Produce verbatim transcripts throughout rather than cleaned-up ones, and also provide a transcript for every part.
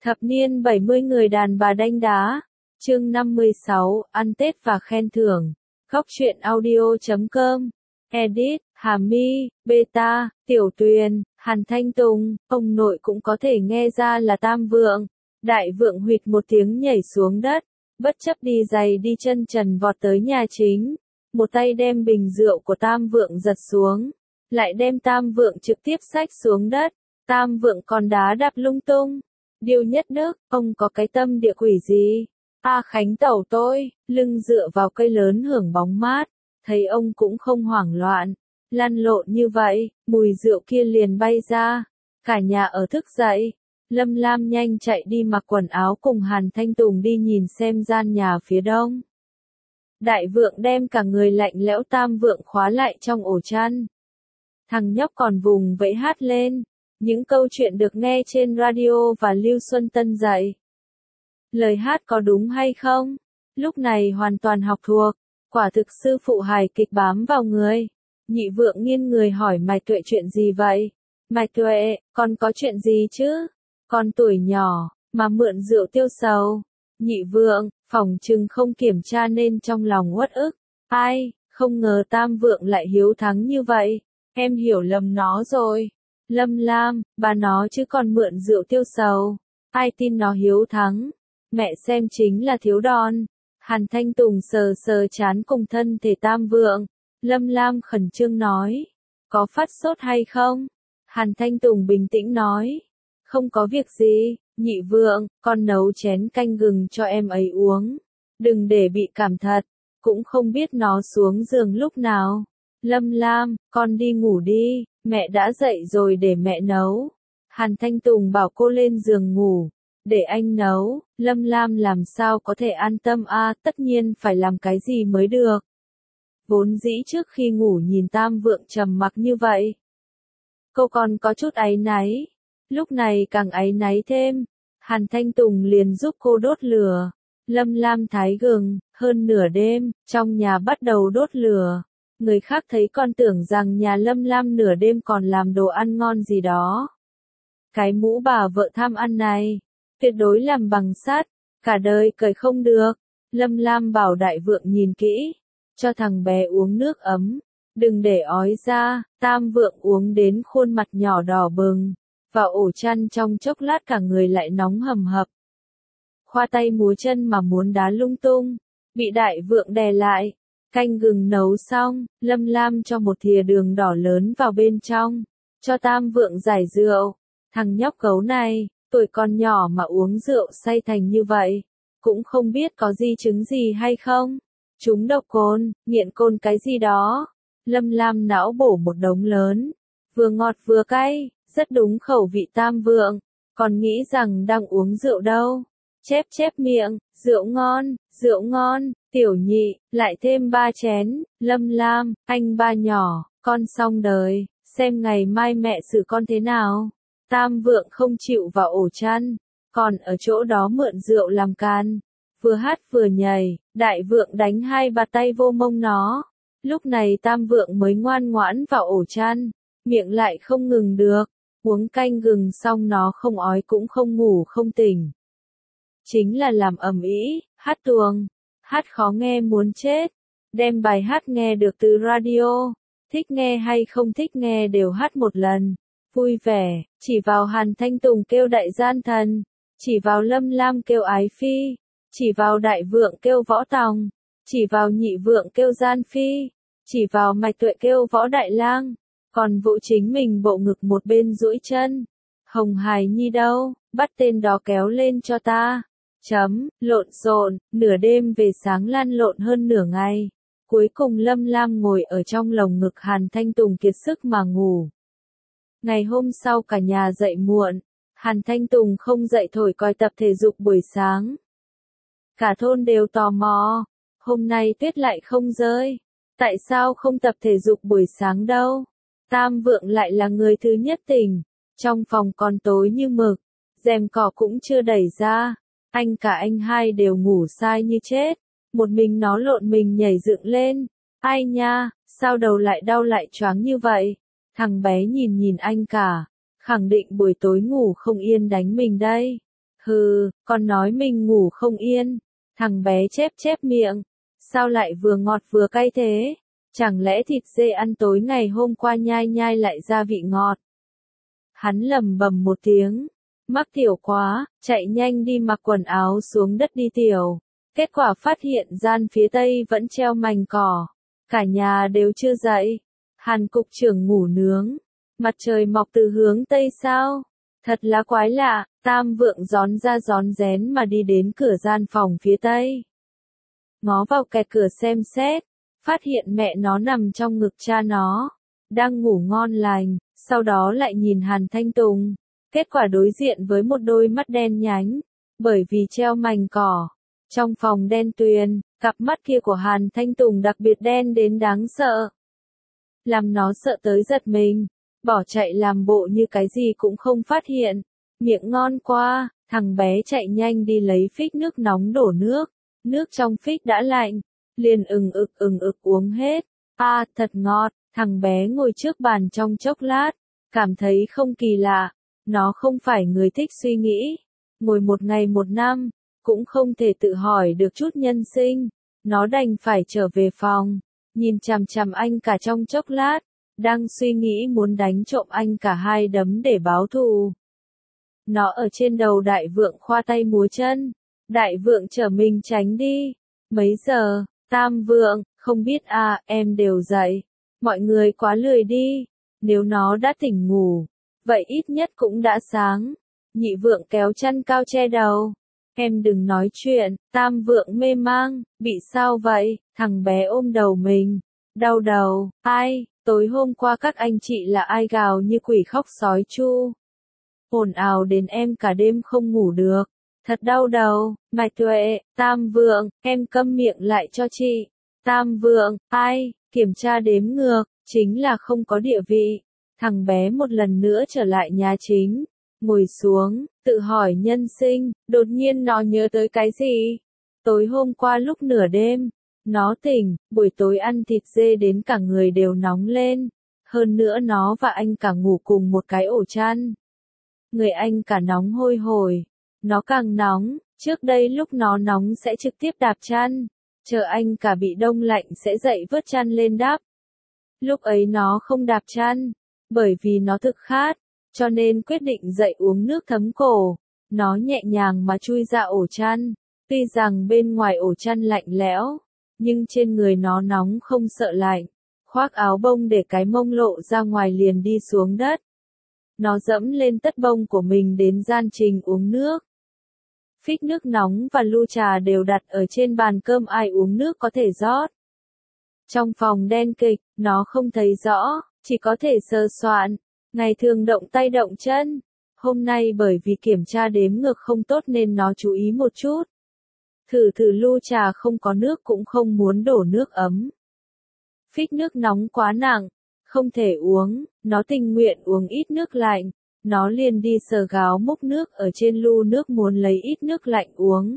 Thập niên bảy mươi người đàn bà đanh đá. Chương năm mươi sáu, ăn Tết và khen thưởng. Góc truyện audio chấm com. Edit, Hà My, Beta, Tiểu Tuyền, Hàn Thanh Tùng, ông nội cũng có thể nghe ra là Tam Vượng. Đại Vượng huỵt một tiếng nhảy xuống đất, bất chấp đi giày đi chân trần vọt tới nhà chính. Một tay đem bình rượu của Tam Vượng giật xuống, lại đem Tam Vượng trực tiếp xách xuống đất. Tam Vượng còn đá đạp lung tung. Điêu Nhất Đức, ông có cái tâm địa quỷ gì? A Khánh tẩu tôi, lưng dựa vào cây lớn hưởng bóng mát, thấy ông cũng không hoảng loạn, lăn lộn như vậy, mùi rượu kia liền bay ra, cả nhà ở thức dậy. Lâm Lam nhanh chạy đi mặc quần áo cùng Hàn Thanh Tùng đi nhìn xem gian nhà phía đông. Đại Vượng đem cả người lạnh lẽo Tam Vượng khóa lại trong ổ chăn. Thằng nhóc còn vùng vẫy hát lên. Những câu chuyện được nghe trên radio và Lưu Xuân Tân dạy. Lời hát có đúng hay không? Lúc này hoàn toàn học thuộc, quả thực sư phụ hài kịch bám vào người. Nhị Vượng nghiêng người hỏi Mạch Tuệ chuyện gì vậy? Mạch Tuệ, con có chuyện gì chứ? Con tuổi nhỏ, mà mượn rượu tiêu sầu. Nhị Vượng, phỏng chừng không kiểm tra nên trong lòng uất ức. Ai, không ngờ Tam Vượng lại hiếu thắng như vậy. Em hiểu lầm nó rồi. Lâm Lam, bà nó chứ còn mượn rượu tiêu sầu. Ai tin nó hiếu thắng? Mẹ xem chính là thiếu đòn. Hàn Thanh Tùng sờ sờ chán cùng thân thể Tam Vượng. Lâm Lam khẩn trương nói. Có phát sốt hay không? Hàn Thanh Tùng bình tĩnh nói. Không có việc gì, Nhị Vượng, con nấu chén canh gừng cho em ấy uống. Đừng để bị cảm thật, cũng không biết nó xuống giường lúc nào. Lâm Lam, con đi ngủ đi, mẹ đã dậy rồi để mẹ nấu. Hàn Thanh Tùng bảo cô lên giường ngủ, để anh nấu. Lâm Lam làm sao có thể an tâm a, à, tất nhiên phải làm cái gì mới được. Vốn dĩ trước khi ngủ nhìn Tam Vượng trầm mặc như vậy, cô còn có chút áy náy, lúc này càng áy náy thêm. Hàn Thanh Tùng liền giúp cô đốt lửa. Lâm Lam thái gừng, hơn nửa đêm, trong nhà bắt đầu đốt lửa. Người khác thấy còn tưởng rằng nhà Lâm Lam nửa đêm còn làm đồ ăn ngon gì đó. Cái mũ bà vợ tham ăn này, tuyệt đối làm bằng sắt, cả đời cởi không được. Lâm Lam bảo Đại Vượng nhìn kỹ, cho thằng bé uống nước ấm, đừng để ói ra. Tam Vượng uống đến khuôn mặt nhỏ đỏ bừng, vào ổ chăn trong chốc lát cả người lại nóng hầm hập. Khoa tay múa chân mà muốn đá lung tung, bị Đại Vượng đè lại. Canh gừng nấu xong, Lâm Lam cho một thìa đường đỏ lớn vào bên trong, cho Tam Vượng giải rượu. Thằng nhóc gấu này, tuổi còn nhỏ mà uống rượu say thành như vậy, cũng không biết có di chứng gì hay không. Trúng độc cồn, nghiện cồn cái gì đó. Lâm Lam não bổ một đống lớn, vừa ngọt vừa cay, rất đúng khẩu vị Tam Vượng, còn nghĩ rằng đang uống rượu đâu. Chép chép miệng, rượu ngon, rượu ngon. Tiểu Nhị, lại thêm ba chén. Lâm Lam, anh ba nhỏ, con xong đời, xem ngày mai mẹ xử con thế nào. Tam Vượng không chịu vào ổ chăn, còn ở chỗ đó mượn rượu làm can, vừa hát vừa nhảy. Đại Vượng đánh hai bạt tay vô mông nó. Lúc này Tam Vượng mới ngoan ngoãn vào ổ chăn, miệng lại không ngừng được, uống canh gừng xong nó không ói cũng không ngủ không tỉnh. Chính là làm ầm ĩ, hát tuồng. Hát khó nghe muốn chết, đem bài hát nghe được từ radio, thích nghe hay không thích nghe đều hát một lần, vui vẻ, chỉ vào Hàn Thanh Tùng kêu đại gian thần, chỉ vào Lâm Lam kêu ái phi, chỉ vào Đại Vượng kêu võ tòng, chỉ vào Nhị Vượng kêu gian phi, chỉ vào Mạch Tuệ kêu võ đại lang, còn vụ chính mình bộ ngực một bên duỗi chân. Hồng Hải Nhi đâu, bắt tên đó kéo lên cho ta. Chấm, lộn xộn, nửa đêm về sáng lăn lộn hơn nửa ngày. Cuối cùng Lâm Lam ngồi ở trong lồng ngực Hàn Thanh Tùng kiệt sức mà ngủ. Ngày hôm sau cả nhà dậy muộn, Hàn Thanh Tùng không dậy thổi còi tập thể dục buổi sáng. Cả thôn đều tò mò, hôm nay tuyết lại không rơi, tại sao không tập thể dục buổi sáng đâu? Tam Vượng lại là người thứ nhất tỉnh, trong phòng còn tối như mực, rèm cỏ cũng chưa đẩy ra. Anh cả anh hai đều ngủ sai như chết, một mình nó lộn mình nhảy dựng lên. Ai nha, sao đầu lại đau lại choáng như vậy? Thằng bé nhìn nhìn anh cả, khẳng định buổi tối ngủ không yên đánh mình đây. Hừ, còn nói mình ngủ không yên. Thằng bé chép chép miệng. Sao lại vừa ngọt vừa cay thế? Chẳng lẽ thịt dê ăn tối ngày hôm qua nhai nhai lại ra vị ngọt? Hắn lầm bầm một tiếng. Mắc tiểu quá, chạy nhanh đi mặc quần áo xuống đất đi tiểu. Kết quả phát hiện gian phía tây vẫn treo mành cỏ. Cả nhà đều chưa dậy. Hàn cục trưởng ngủ nướng. Mặt trời mọc từ hướng tây sao? Thật là quái lạ. Tam vượng gión ra gión rén mà đi đến cửa gian phòng phía tây. Ngó vào kẹt cửa xem xét. Phát hiện mẹ nó nằm trong ngực cha nó. Đang ngủ ngon lành. Sau đó lại nhìn Hàn Thanh Tùng. Kết quả đối diện với một đôi mắt đen nhánh. Bởi vì treo mành cỏ. Trong phòng đen tuyền, cặp mắt kia của Hàn Thanh Tùng đặc biệt đen đến đáng sợ. Làm nó sợ tới giật mình. Bỏ chạy làm bộ như cái gì cũng không phát hiện. Miệng ngon quá, thằng bé chạy nhanh đi lấy phích nước nóng đổ nước. Nước trong phích đã lạnh. Liền ừng ực ừng ực uống hết. À, thật ngọt. Thằng bé ngồi trước bàn trong chốc lát. Cảm thấy không kỳ lạ. Nó không phải người thích suy nghĩ. Ngồi một ngày một năm. Cũng không thể tự hỏi được chút nhân sinh. Nó đành phải trở về phòng. Nhìn chằm chằm anh cả trong chốc lát. Đang suy nghĩ muốn đánh trộm anh cả hai đấm để báo thù. Nó ở trên đầu đại vượng khoa tay múa chân. Đại vượng trở mình tránh đi. Mấy giờ? Tam vượng, không biết à, em đều dậy. Mọi người quá lười đi. Nếu nó đã tỉnh ngủ. Vậy ít nhất cũng đã sáng. Nhị vượng kéo chăn cao che đầu. Em đừng nói chuyện. Tam vượng mê mang. Bị sao vậy? Thằng bé ôm đầu mình. Đau đầu. Ai? Tối hôm qua các anh chị là ai gào như quỷ khóc sói chu. Ồn ào đến em cả đêm không ngủ được. Thật đau đầu. Mạch Tuệ, Tam vượng, em câm miệng lại cho chị. Tam vượng, ai? Kiểm tra đếm ngược. Chính là không có địa vị. Thằng bé một lần nữa trở lại nhà chính. Ngồi xuống, tự hỏi nhân sinh. Đột nhiên nó nhớ tới cái gì? Tối hôm qua lúc nửa đêm. Nó tỉnh, buổi tối ăn thịt dê đến cả người đều nóng lên. Hơn nữa nó và anh cả ngủ cùng một cái ổ chăn. Người anh cả nóng hôi hổi. Nó càng nóng, trước đây lúc nó nóng sẽ trực tiếp đạp chăn. Chờ anh cả bị đông lạnh sẽ dậy vớt chăn lên đắp. Lúc ấy nó không đạp chăn. Bởi vì nó thực khát. Cho nên quyết định dậy uống nước thấm cổ. Nó nhẹ nhàng mà chui ra ổ chăn. Tuy rằng bên ngoài ổ chăn lạnh lẽo. Nhưng trên người nó nóng không sợ lạnh. Khoác áo bông để cái mông lộ ra ngoài liền đi xuống đất. Nó dẫm lên tất bông của mình đến gian trình uống nước. Phích nước nóng và lu trà đều đặt ở trên bàn cơm, ai uống nước có thể rót. Trong phòng đen kịch, nó không thấy rõ, chỉ có thể sờ soạn. Ngày thường động tay động chân. Hôm nay bởi vì kiểm tra đếm ngược không tốt nên nó chú ý một chút. Thử thử lu trà không có nước cũng không muốn đổ nước ấm. Phích nước nóng quá nặng, không thể uống, nó tình nguyện uống ít nước lạnh. Nó liền đi sờ gáo múc nước ở trên lu nước muốn lấy ít nước lạnh uống.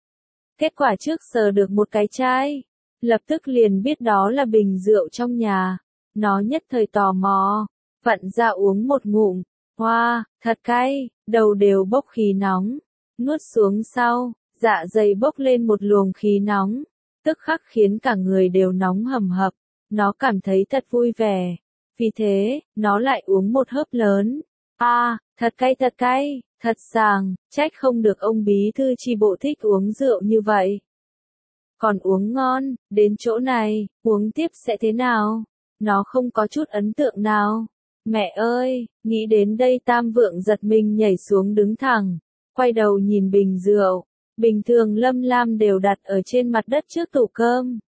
Kết quả trước sờ được một cái chai, lập tức liền biết đó là bình rượu trong nhà. Nó nhất thời tò mò, vặn ra uống một ngụm. Hoa, wow, thật cay, đầu đều bốc khí nóng. Nuốt xuống sau, dạ dày bốc lên một luồng khí nóng, tức khắc khiến cả người đều nóng hầm hập. Nó cảm thấy thật vui vẻ. Vì thế, nó lại uống một hớp lớn. À, thật cay thật cay, thật sàng, trách không được ông bí thư chi bộ thích uống rượu như vậy. Còn uống ngon, đến chỗ này, uống tiếp sẽ thế nào? Nó không có chút ấn tượng nào. Mẹ ơi, nghĩ đến đây Tam vượng giật mình nhảy xuống đứng thẳng, quay đầu nhìn bình rượu. Bình thường Lâm Lam đều đặt ở trên mặt đất trước tủ cơm.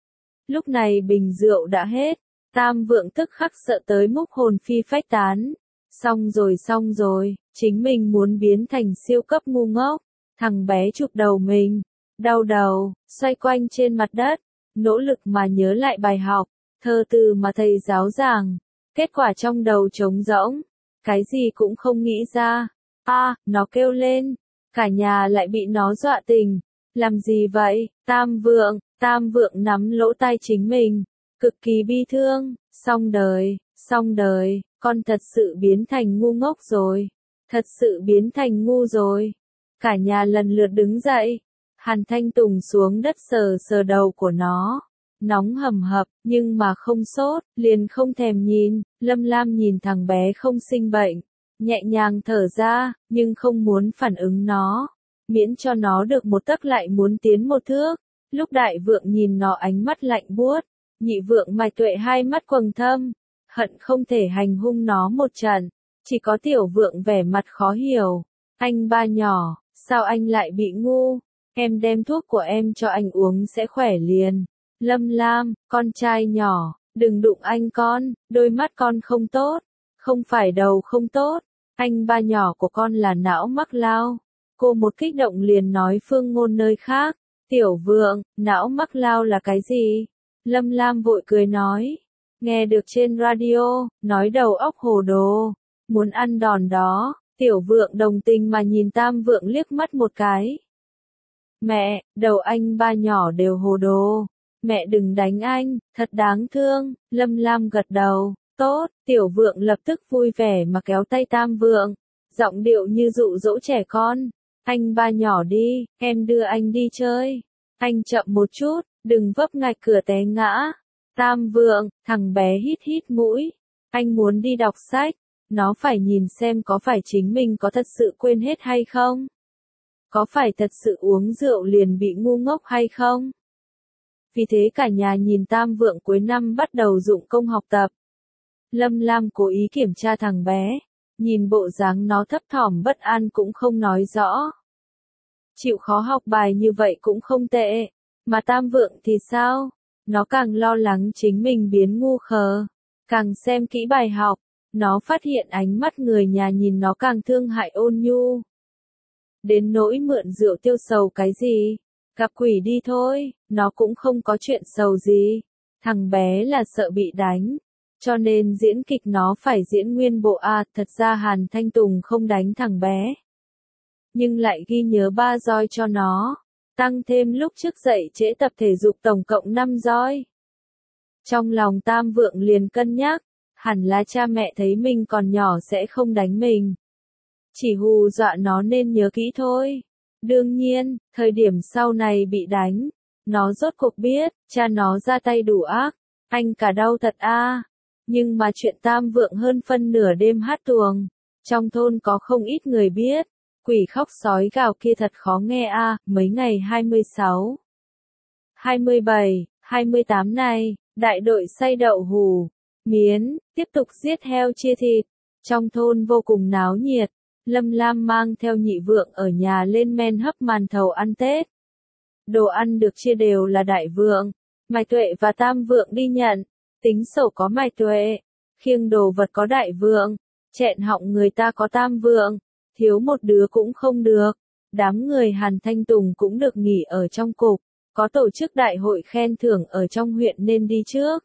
Lúc này bình rượu đã hết, Tam vượng tức khắc sợ tới mức hồn phi phách tán. Xong rồi xong rồi, chính mình muốn biến thành siêu cấp ngu ngốc. Thằng bé chụp đầu mình, đau đầu, xoay quanh trên mặt đất, nỗ lực mà nhớ lại bài học, thơ từ mà thầy giáo giảng. Kết quả trong đầu trống rỗng, cái gì cũng không nghĩ ra. À, nó kêu lên, cả nhà lại bị nó dọa tỉnh. Làm gì vậy, Tam vượng? Tam vượng nắm lỗ tai chính mình, cực kỳ bi thương. Xong đời, xong đời, con thật sự biến thành ngu ngốc rồi. Thật sự biến thành ngu rồi. Cả nhà lần lượt đứng dậy. Hàn Thanh Tùng xuống đất sờ sờ đầu của nó. Nóng hầm hập, nhưng mà không sốt, liền không thèm nhìn. Lâm Lam nhìn thằng bé không sinh bệnh, nhẹ nhàng thở ra, nhưng không muốn phản ứng nó. Miễn cho nó được một tấc lại muốn tiến một thước. Lúc Đại Vượng nhìn nó ánh mắt lạnh buốt, Nhị Vượng Mạch Tuệ hai mắt quầng thâm, hận không thể hành hung nó một trận. Chỉ có Tiểu Vượng vẻ mặt khó hiểu. Anh ba nhỏ, sao anh lại bị ngu? Em đem thuốc của em cho anh uống sẽ khỏe liền. Lâm Lam, con trai nhỏ, đừng đụng anh con, đôi mắt con không tốt. Không phải đầu không tốt, anh ba nhỏ của con là não mắc lao. Cô một kích động liền nói phương ngôn nơi khác. Tiểu Vượng, não mắc lao là cái gì? Lâm Lam vội cười nói. Nghe được trên radio, nói đầu óc hồ đồ. Muốn ăn đòn đó. Tiểu Vượng đồng tình mà nhìn Tam Vượng liếc mắt một cái. Mẹ, đầu anh ba nhỏ đều hồ đồ. Mẹ đừng đánh anh, thật đáng thương. Lâm Lam gật đầu. Tốt, Tiểu Vượng lập tức vui vẻ mà kéo tay Tam Vượng. Giọng điệu như dụ dỗ trẻ con. Anh ba nhỏ đi, em đưa anh đi chơi. Anh chậm một chút, đừng vấp ngạch cửa té ngã. Tam Vượng, thằng bé hít hít mũi. Anh muốn đi đọc sách. Nó phải nhìn xem có phải chính mình có thật sự quên hết hay không. Có phải thật sự uống rượu liền bị ngu ngốc hay không? Vì thế cả nhà nhìn Tam Vượng cuối năm bắt đầu dụng công học tập. Lâm Lam cố ý kiểm tra thằng bé. Nhìn bộ dáng nó thấp thỏm bất an cũng không nói rõ. Chịu khó học bài như vậy cũng không tệ. Mà Tam Vượng thì sao? Nó càng lo lắng chính mình biến ngu khờ. Càng xem kỹ bài học, nó phát hiện ánh mắt người nhà nhìn nó càng thương hại ôn nhu. Đến nỗi mượn rượu tiêu sầu cái gì? Gặp quỷ đi thôi, nó cũng không có chuyện sầu gì. Thằng bé là sợ bị đánh. Cho nên diễn kịch nó phải diễn nguyên bộ à, thật ra Hàn Thanh Tùng không đánh thằng bé. Nhưng lại ghi nhớ ba roi cho nó. Tăng thêm lúc trước dậy trễ tập thể dục tổng cộng năm roi. Trong lòng Tam Vượng liền cân nhắc, hẳn là cha mẹ thấy mình còn nhỏ sẽ không đánh mình. Chỉ hù dọa nó nên nhớ kỹ thôi. Đương nhiên, thời điểm sau này bị đánh, nó rốt cuộc biết, cha nó ra tay đủ ác, anh cả đau thật a. À. Nhưng mà chuyện Tam Vượng hơn phân nửa đêm hát tuồng, trong thôn có không ít người biết. Quỷ khóc sói gào kia thật khó nghe a. À. Mấy ngày hai mươi sáu, hai mươi bảy, hai mươi tám này, đại đội xay đậu hủ, miến, tiếp tục giết heo chia thịt. Trong thôn vô cùng náo nhiệt. Lâm Lam mang theo Nhị Vượng ở nhà lên men hấp màn thầu ăn Tết. Đồ ăn được chia đều là Đại Vượng, Mạch Tuệ và Tam Vượng đi nhận. Tính sổ có Mạch Tuệ, khiêng đồ vật có Đại Vượng, chẹn họng người ta có Tam Vượng, thiếu một đứa cũng không được. Đám người Hàn Thanh Tùng cũng được nghỉ ở trong cục, có tổ chức đại hội khen thưởng ở trong huyện nên đi trước.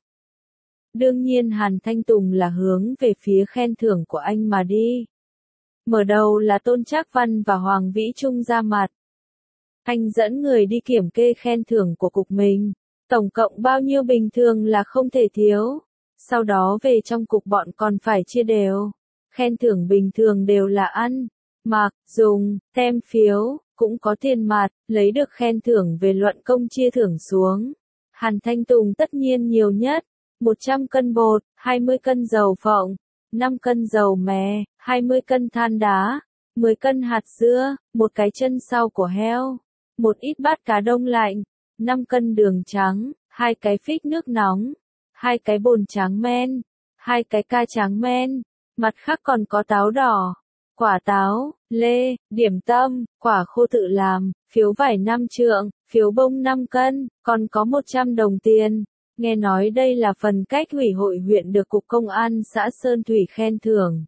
Đương nhiên Hàn Thanh Tùng là hướng về phía khen thưởng của anh mà đi. Mở đầu là Tôn Trác Văn và Hoàng Vĩ Trung ra mặt. Anh dẫn người đi kiểm kê khen thưởng của cục mình. Tổng cộng bao nhiêu bình thường là không thể thiếu. Sau đó về trong cục bọn còn phải chia đều. Khen thưởng bình thường đều là ăn, mặc, dùng, tem phiếu, cũng có tiền mặt, lấy được khen thưởng về luận công chia thưởng xuống. Hàn Thanh Tùng tất nhiên nhiều nhất. một trăm cân bột, hai mươi cân dầu phộng, năm cân dầu mè, hai mươi cân than đá, mười cân hạt dưa, một cái chân sau của heo, một ít bát cá đông lạnh, năm cân đường trắng, hai cái phích nước nóng, hai cái bồn tráng men, hai cái ca tráng men, mặt khác còn có táo đỏ, quả táo, lê, điểm tâm, quả khô tự làm, phiếu vải năm trượng, phiếu bông năm cân, còn có một trăm đồng tiền. Nghe nói đây là phần cách ủy hội huyện được Cục Công an xã Sơn Thủy khen thưởng.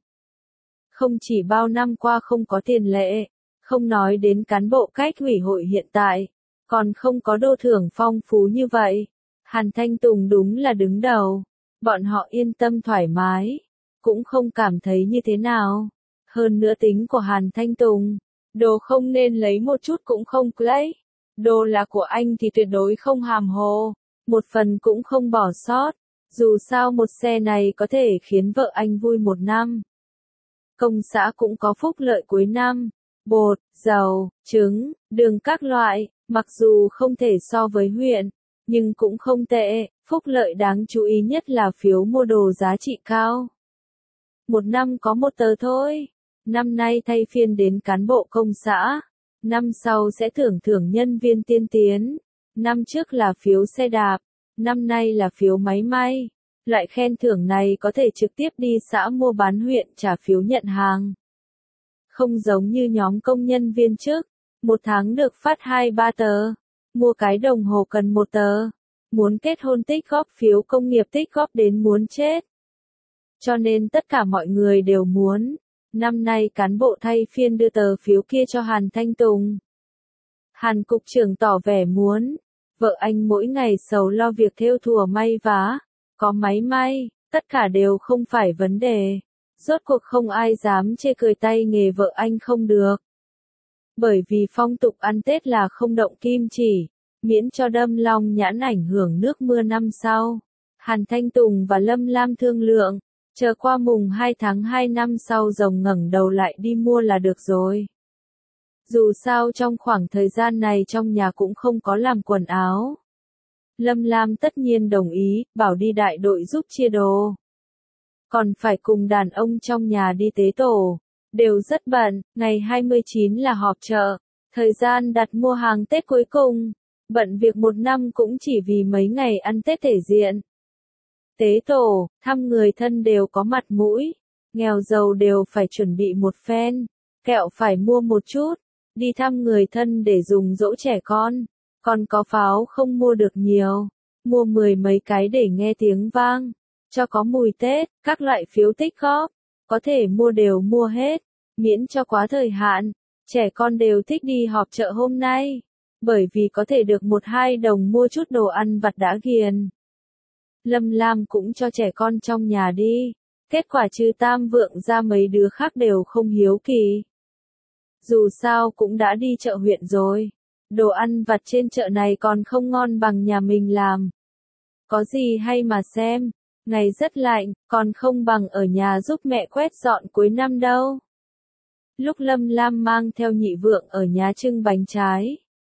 Không chỉ bao năm qua không có tiền lệ, không nói đến cán bộ cách ủy hội hiện tại, còn không có đô thưởng phong phú như vậy. Hàn Thanh Tùng đúng là đứng đầu, bọn họ yên tâm thoải mái, cũng không cảm thấy như thế nào. Hơn nữa tính của Hàn Thanh Tùng, đồ không nên lấy một chút cũng không lấy, đồ là của anh thì tuyệt đối không hàm hồ. Một phần cũng không bỏ sót, dù sao một xe này có thể khiến vợ anh vui một năm. Công xã cũng có phúc lợi cuối năm, bột, dầu, trứng, đường các loại, mặc dù không thể so với huyện, nhưng cũng không tệ, phúc lợi đáng chú ý nhất là phiếu mua đồ giá trị cao. Một năm có một tờ thôi, năm nay thay phiên đến cán bộ công xã, năm sau sẽ thưởng thưởng nhân viên tiên tiến, năm trước là phiếu xe đạp, năm nay là phiếu máy may. Loại khen thưởng này có thể trực tiếp đi xã mua bán huyện trả phiếu nhận hàng. Không giống như nhóm công nhân viên chức, một tháng được phát hai ba tờ, mua cái đồng hồ cần một tờ, muốn kết hôn tích góp phiếu công nghiệp tích góp đến muốn chết. Cho nên tất cả mọi người đều muốn, năm nay cán bộ thay phiên đưa tờ phiếu kia cho Hàn Thanh Tùng. Hàn cục trưởng tỏ vẻ muốn, vợ anh mỗi ngày sầu lo việc thêu thùa may vá, có máy may, tất cả đều không phải vấn đề. Rốt cuộc không ai dám chê cười tay nghề vợ anh không được. Bởi vì phong tục ăn Tết là không động kim chỉ, miễn cho đâm long nhãn ảnh hưởng nước mưa năm sau. Hàn Thanh Tùng và Lâm Lam thương lượng, chờ qua mùng hai tháng hai năm sau rồng ngẩng đầu lại đi mua là được rồi. Dù sao trong khoảng thời gian này trong nhà cũng không có làm quần áo. Lâm Lam tất nhiên đồng ý, bảo đi đại đội giúp chia đồ. Còn phải cùng đàn ông trong nhà đi tế tổ, đều rất bận, ngày hai mươi chín là họp chợ, thời gian đặt mua hàng Tết cuối cùng, bận việc một năm cũng chỉ vì mấy ngày ăn Tết thể diện. Tế tổ, thăm người thân đều có mặt mũi, nghèo giàu đều phải chuẩn bị một phen, kẹo phải mua một chút, đi thăm người thân để dùng dỗ trẻ con, còn có pháo không mua được nhiều, mua mười mấy cái để nghe tiếng vang, cho có mùi Tết, các loại phiếu tích góp, có thể mua đều mua hết, miễn cho quá thời hạn, trẻ con đều thích đi họp chợ hôm nay, bởi vì có thể được một hai đồng mua chút đồ ăn vặt đã ghiền. Lâm Lam cũng cho trẻ con trong nhà đi, kết quả trừ Tam Vượng ra mấy đứa khác đều không hiếu kỳ. Dù sao cũng đã đi chợ huyện rồi, đồ ăn vặt trên chợ này còn không ngon bằng nhà mình làm. Có gì hay mà xem, ngày rất lạnh, còn không bằng ở nhà giúp mẹ quét dọn cuối năm đâu. Lúc Lâm Lam mang theo Nhị Vượng ở nhà trưng bánh trái,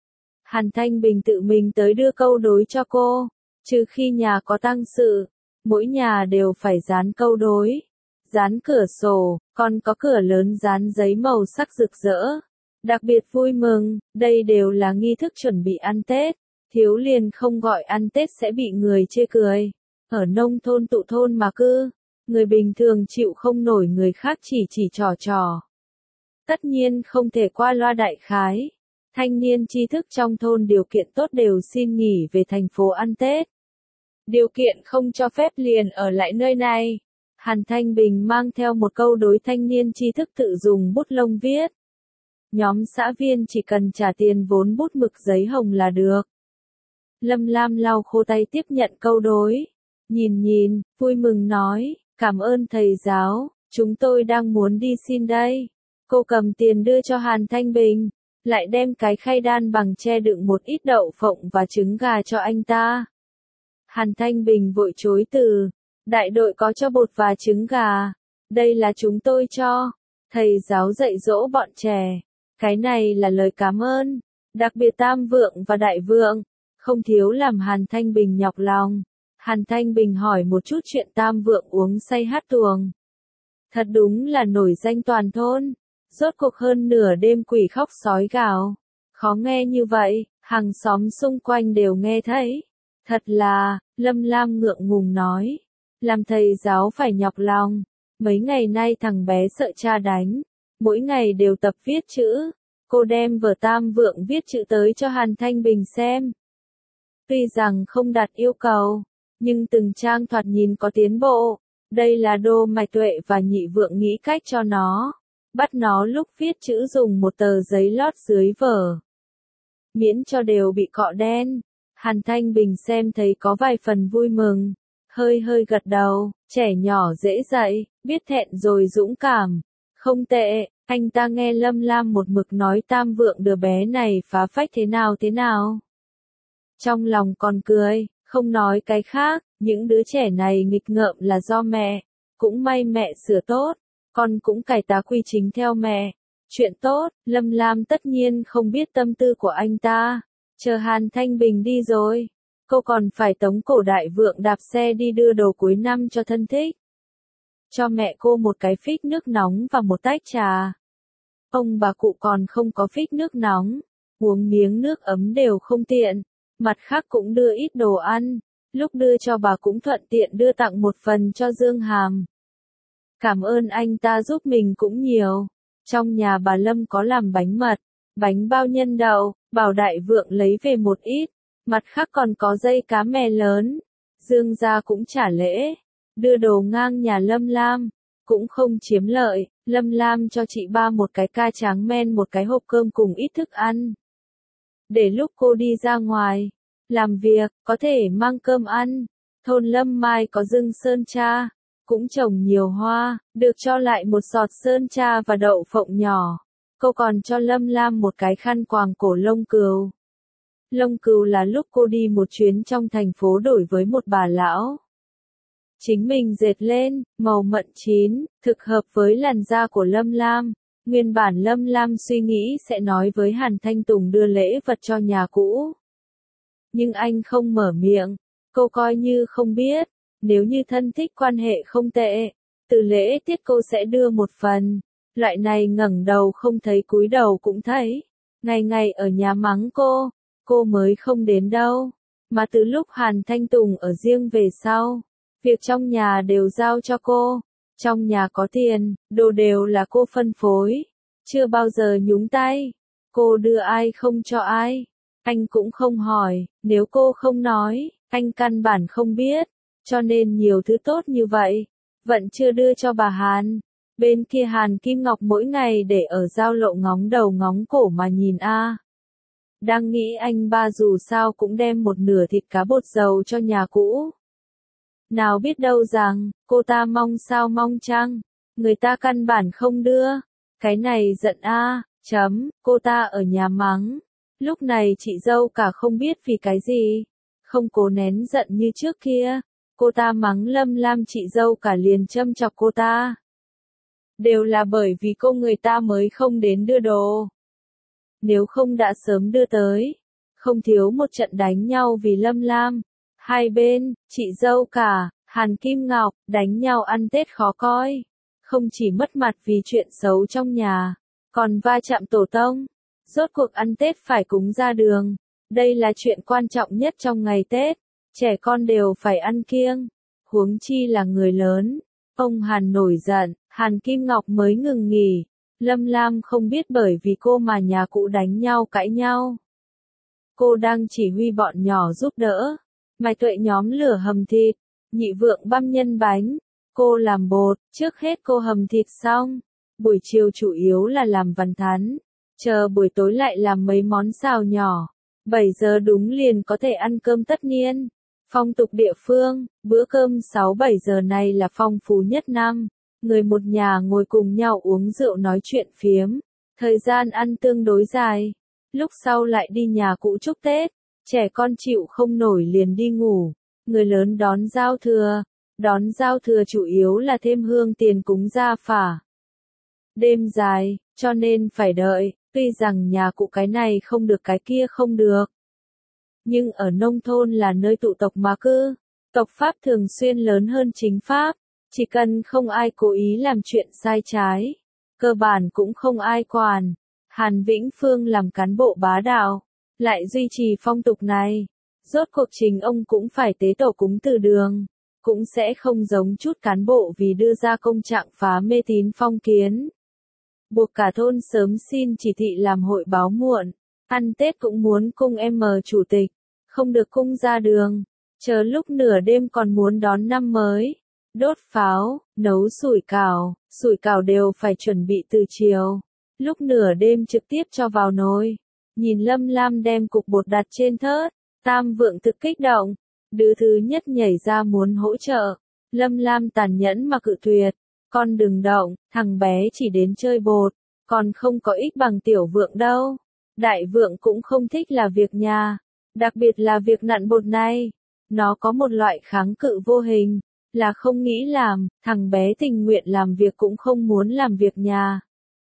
Hàn Thanh Bình tự mình tới đưa câu đối cho cô, trừ khi nhà có tang sự, mỗi nhà đều phải dán câu đối, dán cửa sổ, còn có cửa lớn dán giấy màu sắc rực rỡ. Đặc biệt vui mừng, đây đều là nghi thức chuẩn bị ăn Tết, thiếu liền không gọi ăn Tết sẽ bị người chê cười. Ở nông thôn tụ thôn mà cư, người bình thường chịu không nổi người khác chỉ chỉ trò trò. Tất nhiên không thể qua loa đại khái. Thanh niên tri thức trong thôn điều kiện tốt đều xin nghỉ về thành phố ăn Tết. Điều kiện không cho phép liền ở lại nơi này. Hàn Thanh Bình mang theo một câu đối thanh niên tri thức tự dùng bút lông viết. Nhóm xã viên chỉ cần trả tiền vốn bút mực giấy hồng là được. Lâm Lam lau khô tay tiếp nhận câu đối. Nhìn nhìn, vui mừng nói, cảm ơn thầy giáo, chúng tôi đang muốn đi xin đây. Cô cầm tiền đưa cho Hàn Thanh Bình, lại đem cái khay đan bằng tre đựng một ít đậu phộng và trứng gà cho anh ta. Hàn Thanh Bình vội chối từ, đại đội có cho bột và trứng gà, đây là chúng tôi cho. Thầy giáo dạy dỗ bọn trẻ, cái này là lời cảm ơn, đặc biệt Tam Vượng và Đại Vượng, không thiếu làm Hàn Thanh Bình nhọc lòng. Hàn Thanh Bình hỏi một chút chuyện Tam Vượng uống say hát tuồng. Thật đúng là nổi danh toàn thôn, rốt cuộc hơn nửa đêm quỷ khóc sói gào. Khó nghe như vậy, hàng xóm xung quanh đều nghe thấy. Thật là, Lâm Lam ngượng ngùng nói, làm thầy giáo phải nhọc lòng. Mấy ngày nay thằng bé sợ cha đánh, mỗi ngày đều tập viết chữ. Cô đem vở Tam Vượng viết chữ tới cho Hàn Thanh Bình xem. Tuy rằng không đạt yêu cầu, nhưng từng trang thoạt nhìn có tiến bộ. Đây là Đô Mạch Tuệ và Nhị Vượng nghĩ cách cho nó, bắt nó lúc viết chữ dùng một tờ giấy lót dưới vở, miễn cho đều bị cọ đen. Hàn Thanh Bình xem thấy có vài phần vui mừng, hơi hơi gật đầu, trẻ nhỏ dễ dạy, biết thẹn rồi dũng cảm, không tệ. Anh ta nghe Lâm Lam một mực nói Tam Vượng đứa bé này phá phách thế nào thế nào, trong lòng còn cười, không nói cái khác, những đứa trẻ này nghịch ngợm là do mẹ, cũng may mẹ sửa tốt, con cũng cải tá quy chính theo mẹ, Chuyện tốt, Lâm Lam tất nhiên không biết tâm tư của anh ta. Chờ Hàn Thanh Bình đi rồi, cô còn phải tống cổ đại vượng đạp xe đi đưa đồ cuối năm cho thân thích. Cho mẹ cô một cái phích nước nóng và một tách trà. Ông bà cụ còn không có phích nước nóng, uống miếng nước ấm đều không tiện, mặt khác cũng đưa ít đồ ăn, lúc đưa cho bà cũng thuận tiện đưa tặng một phần cho Dương Hàm. Cảm ơn anh ta giúp mình cũng nhiều. Trong nhà bà Lâm có làm bánh mật, bánh bao nhân đậu, bảo đại vượng lấy về một ít, mặt khác còn có dây cá mè lớn. Dương gia cũng trả lễ, đưa đồ ngang nhà Lâm Lam, cũng không chiếm lợi. Lâm Lam cho chị ba một cái ca tráng men, một cái hộp cơm cùng ít thức ăn. Để lúc cô đi ra ngoài, làm việc, có thể mang cơm ăn. Thôn Lâm Mai có rừng sơn tra, cũng trồng nhiều hoa, được cho lại một giọt sơn tra và đậu phộng nhỏ. Cô còn cho Lâm Lam một cái khăn quàng cổ lông cừu. Lông cừu là lúc cô đi một chuyến trong thành phố đổi với một bà lão. Chính mình dệt lên, màu mận chín, thực hợp với làn da của Lâm Lam. Nguyên bản Lâm Lam suy nghĩ sẽ nói với Hàn Thanh Tùng đưa lễ vật cho nhà cũ. Nhưng anh không mở miệng, cô coi như không biết. Nếu như thân thích quan hệ không tệ, từ lễ tiết cô sẽ đưa một phần. Loại này ngẩng đầu không thấy cúi đầu cũng thấy. Ngày ngày ở nhà mắng cô, cô mới không đến đâu. Mà từ lúc Hàn Thanh Tùng ở riêng về sau, việc trong nhà đều giao cho cô. Trong nhà có tiền, đồ đều là cô phân phối. Chưa bao giờ nhúng tay. Cô đưa ai không cho ai. Anh cũng không hỏi, nếu cô không nói, anh căn bản không biết. Cho nên nhiều thứ tốt như vậy, vẫn chưa đưa cho bà Hàn. Bên kia Hàn Kim Ngọc mỗi ngày để ở giao lộ ngóng đầu ngóng cổ mà nhìn a. Đang nghĩ anh ba dù sao cũng đem một nửa thịt cá bột dầu cho nhà cũ. Nào biết đâu rằng, cô ta mong sao mong chăng, người ta căn bản không đưa. Cái này giận a, chấm, cô ta ở nhà mắng. Lúc này chị dâu cả không biết vì cái gì, không cố nén giận như trước kia. Cô ta mắng Lâm Lam, chị dâu cả liền châm chọc cô ta. Đều là bởi vì cô người ta mới không đến đưa đồ. Nếu không đã sớm đưa tới. Không thiếu một trận đánh nhau vì Lâm Lam. Hai bên, chị dâu cả, Hàn Kim Ngọc, đánh nhau ăn Tết khó coi. Không chỉ mất mặt vì chuyện xấu trong nhà, còn va chạm tổ tông. Rốt cuộc ăn Tết phải cúng ra đường. Đây là chuyện quan trọng nhất trong ngày Tết. Trẻ con đều phải ăn kiêng, huống chi là người lớn. Ông Hàn nổi giận, Hàn Kim Ngọc mới ngừng nghỉ. Lâm Lam không biết bởi vì cô mà nhà cũ đánh nhau cãi nhau. Cô đang chỉ huy bọn nhỏ giúp đỡ. Mai Tuệ nhóm lửa hầm thịt, Nhị Vượng băm nhân bánh. Cô làm bột, trước hết cô hầm thịt xong. Buổi chiều chủ yếu là làm vằn thắn. Chờ buổi tối lại làm mấy món xào nhỏ. bảy giờ đúng liền có thể ăn cơm tất niên. Phong tục địa phương, bữa cơm sáu bảy giờ này là phong phú nhất năm. Người một nhà ngồi cùng nhau uống rượu nói chuyện phiếm. Thời gian ăn tương đối dài. Lúc sau lại đi nhà cũ chúc Tết. Trẻ con chịu không nổi liền đi ngủ. Người lớn đón giao thừa. Đón giao thừa chủ yếu là thêm hương tiền cúng gia phả. Đêm dài, cho nên phải đợi. Tuy rằng nhà cụ cái này không được cái kia không được. Nhưng ở nông thôn là nơi tụ tộc mà cư. Tộc Pháp thường xuyên lớn hơn chính Pháp. Chỉ cần không ai cố ý làm chuyện sai trái. Cơ bản cũng không ai quản. Hàn Vĩnh Phương làm cán bộ bá đạo. Lại duy trì phong tục này. Rốt cuộc trình ông cũng phải tế tổ cúng từ đường. Cũng sẽ không giống chút cán bộ vì đưa ra công trạng phá mê tín phong kiến. Buộc cả thôn sớm xin chỉ thị làm hội báo muộn. Ăn Tết cũng muốn cung em chủ tịch. Không được cung ra đường. Chờ lúc nửa đêm còn muốn đón năm mới. Đốt pháo, nấu sủi cảo. Sủi cảo đều phải chuẩn bị từ chiều. Lúc nửa đêm trực tiếp cho vào nồi. Nhìn Lâm Lam đem cục bột đặt trên thớt. Tam Vượng thực kích động. Đứa thứ nhất nhảy ra muốn hỗ trợ. Lâm Lam tàn nhẫn mà cự tuyệt. Con đừng động, thằng bé chỉ đến chơi bột. Còn không có ích bằng tiểu Vượng đâu. Đại Vượng cũng không thích là việc nhà. Đặc biệt là việc nặn bột này. Nó có một loại kháng cự vô hình. Là không nghĩ làm, thằng bé tình nguyện làm việc cũng không muốn làm việc nhà.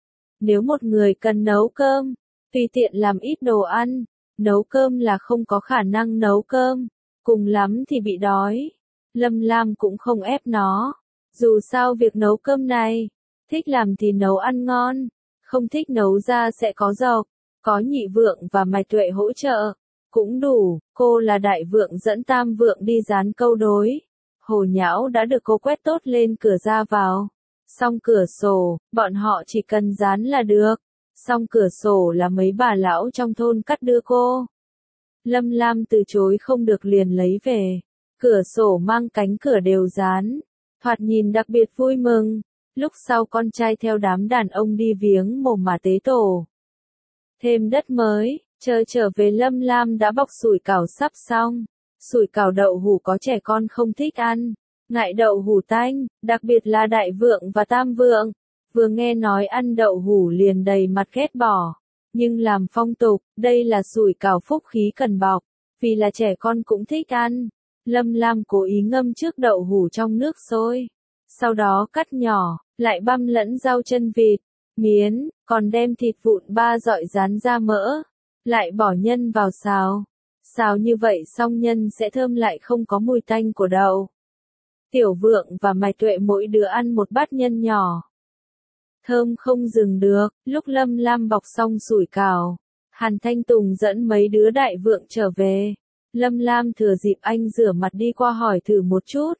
Nếu một người cần nấu cơm, tùy tiện làm ít đồ ăn, nấu cơm là không có khả năng nấu cơm, cùng lắm thì bị đói. Lâm Lam cũng không ép nó. Dù sao việc nấu cơm này, thích làm thì nấu ăn ngon, không thích nấu ra sẽ có dọc, có nhị vượng và mạch tuệ hỗ trợ, cũng đủ. Cô là đại vượng dẫn tam vượng đi dán câu đối. Hồ nhão đã được cô quét tốt lên cửa ra vào. Xong cửa sổ, bọn họ chỉ cần dán là được. Xong cửa sổ là mấy bà lão trong thôn cắt đưa cô. Lâm Lam từ chối không được liền lấy về. Cửa sổ mang cánh cửa đều dán, thoạt nhìn đặc biệt vui mừng. Lúc sau con trai theo đám đàn ông đi viếng mồ mà tế tổ. Thêm đất mới, chờ trở về Lâm Lam đã bọc sủi cảo sắp xong. Sủi cảo đậu hủ có trẻ con không thích ăn, ngại đậu hủ tanh, đặc biệt là đại vượng và tam vượng. Vừa nghe nói ăn đậu hủ liền đầy mặt ghét bỏ. Nhưng làm phong tục, đây là sủi cảo phúc khí cần bọc, vì là trẻ con cũng thích ăn. Lâm Lam cố ý ngâm trước đậu hủ trong nước sôi. Sau đó cắt nhỏ, lại băm lẫn rau chân vịt, miến, còn đem thịt vụn ba dọi rán ra mỡ. Lại bỏ nhân vào xào. Xào như vậy xong nhân sẽ thơm lại không có mùi tanh của đậu. Tiểu vượng và mạch tuệ mỗi đứa ăn một bát nhân nhỏ. Thơm không dừng được. Lúc Lâm Lam bọc xong sủi cảo, Hàn Thanh Tùng dẫn mấy đứa đại vượng trở về. Lâm Lam thừa dịp anh rửa mặt đi qua hỏi thử một chút.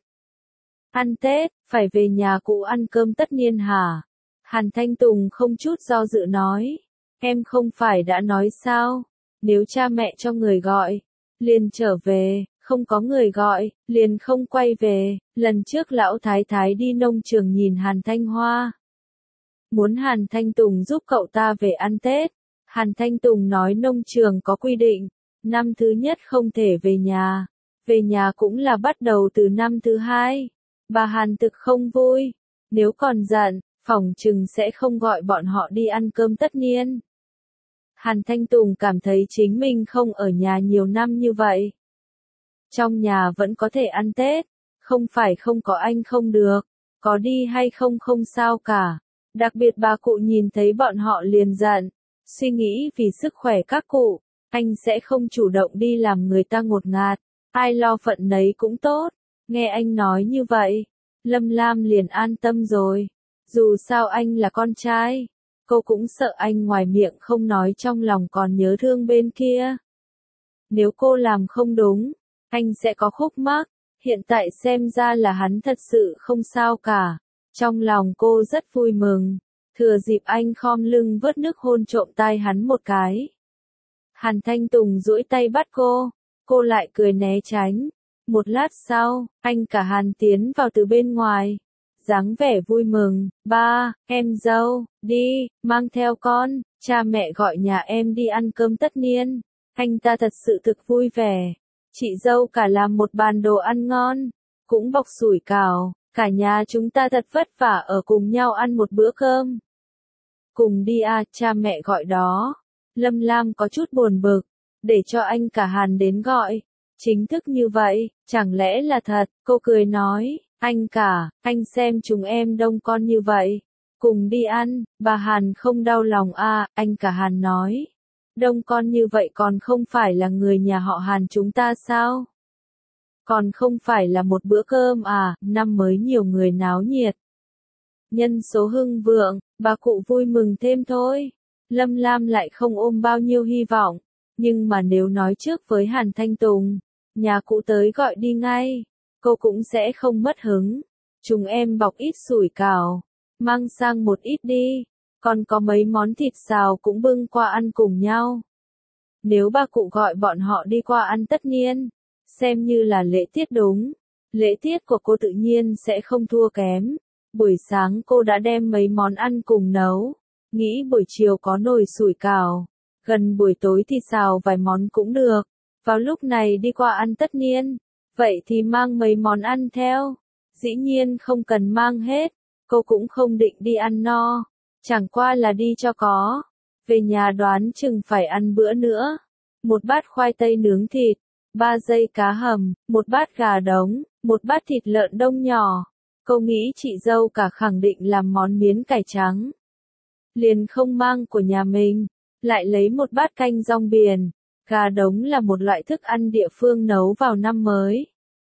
Ăn Tết, phải về nhà cụ ăn cơm tất niên hả? Hàn Thanh Tùng không chút do dự nói. Em không phải đã nói sao? Nếu cha mẹ cho người gọi, liền trở về, không có người gọi, liền không quay về. Lần trước lão thái thái đi nông trường nhìn Hàn Thanh Hoa. Muốn Hàn Thanh Tùng giúp cậu ta về ăn Tết. Hàn Thanh Tùng nói nông trường có quy định, năm thứ nhất không thể về nhà. Về nhà cũng là bắt đầu từ năm thứ hai. Bà Hàn thực không vui. Nếu còn giận, phỏng chừng sẽ không gọi bọn họ đi ăn cơm tất niên. Hàn Thanh Tùng cảm thấy chính mình không ở nhà nhiều năm như vậy. Trong nhà vẫn có thể ăn Tết, không phải không có anh không được, có đi hay không không sao cả. Đặc biệt bà cụ nhìn thấy bọn họ liền giận, suy nghĩ vì sức khỏe các cụ, anh sẽ không chủ động đi làm người ta ngột ngạt, ai lo phận nấy cũng tốt. Nghe anh nói như vậy, Lâm Lam liền an tâm rồi, dù sao anh là con trai. Cô cũng sợ anh ngoài miệng không nói trong lòng còn nhớ thương bên kia. Nếu cô làm không đúng, anh sẽ có khúc mắc. Hiện tại xem ra là hắn thật sự không sao cả. Trong lòng cô rất vui mừng. Thừa dịp anh khom lưng vớt nước hôn trộm tai hắn một cái. Hàn Thanh Tùng duỗi tay bắt cô. Cô lại cười né tránh. Một lát sau, anh cả Hàn tiến vào từ bên ngoài. Dáng vẻ vui mừng, ba, em dâu, đi, mang theo con, cha mẹ gọi nhà em đi ăn cơm tất niên. Anh ta thật sự thực vui vẻ. Chị dâu cả làm một bàn đồ ăn ngon, cũng bọc sủi cảo, cả nhà chúng ta thật vất vả ở cùng nhau ăn một bữa cơm. Cùng đi à, cha mẹ gọi đó. Lâm Lam có chút buồn bực, để cho anh cả Hàn đến gọi. Chính thức như vậy, chẳng lẽ là thật, cô cười nói. Anh cả, anh xem chúng em đông con như vậy. Cùng đi ăn, bà Hàn không đau lòng à, anh cả Hàn nói. Đông con như vậy còn không phải là người nhà họ Hàn chúng ta sao? Còn không phải là một bữa cơm à, năm mới nhiều người náo nhiệt. Nhân số hưng vượng, bà cụ vui mừng thêm thôi. Lâm Lam lại không ôm bao nhiêu hy vọng. Nhưng mà nếu nói trước với Hàn Thanh Tùng, nhà cụ tới gọi đi ngay. Cô cũng sẽ không mất hứng. Chúng em bọc ít sủi cảo, mang sang một ít đi, còn có mấy món thịt xào cũng bưng qua ăn cùng nhau. Nếu bà cụ gọi bọn họ đi qua ăn tất niên, xem như là lễ tiết đúng. Lễ tiết của cô tự nhiên sẽ không thua kém. Buổi sáng cô đã đem mấy món ăn cùng nấu, nghĩ buổi chiều có nồi sủi cảo, gần buổi tối thì xào vài món cũng được. Vào lúc này đi qua ăn tất niên, vậy thì mang mấy món ăn theo. Dĩ nhiên không cần mang hết, cô cũng không định đi ăn no, chẳng qua là đi cho có. Về nhà đoán chừng phải ăn bữa nữa. Một bát khoai tây nướng thịt, ba dây cá hầm, một bát gà đống, một bát thịt lợn đông nhỏ. Cô nghĩ chị dâu cả khẳng định làm món miến cải trắng. liền không mang của nhà mình, lại lấy một bát canh rong biển. Gà đống là một loại thức ăn địa phương nấu vào năm mới.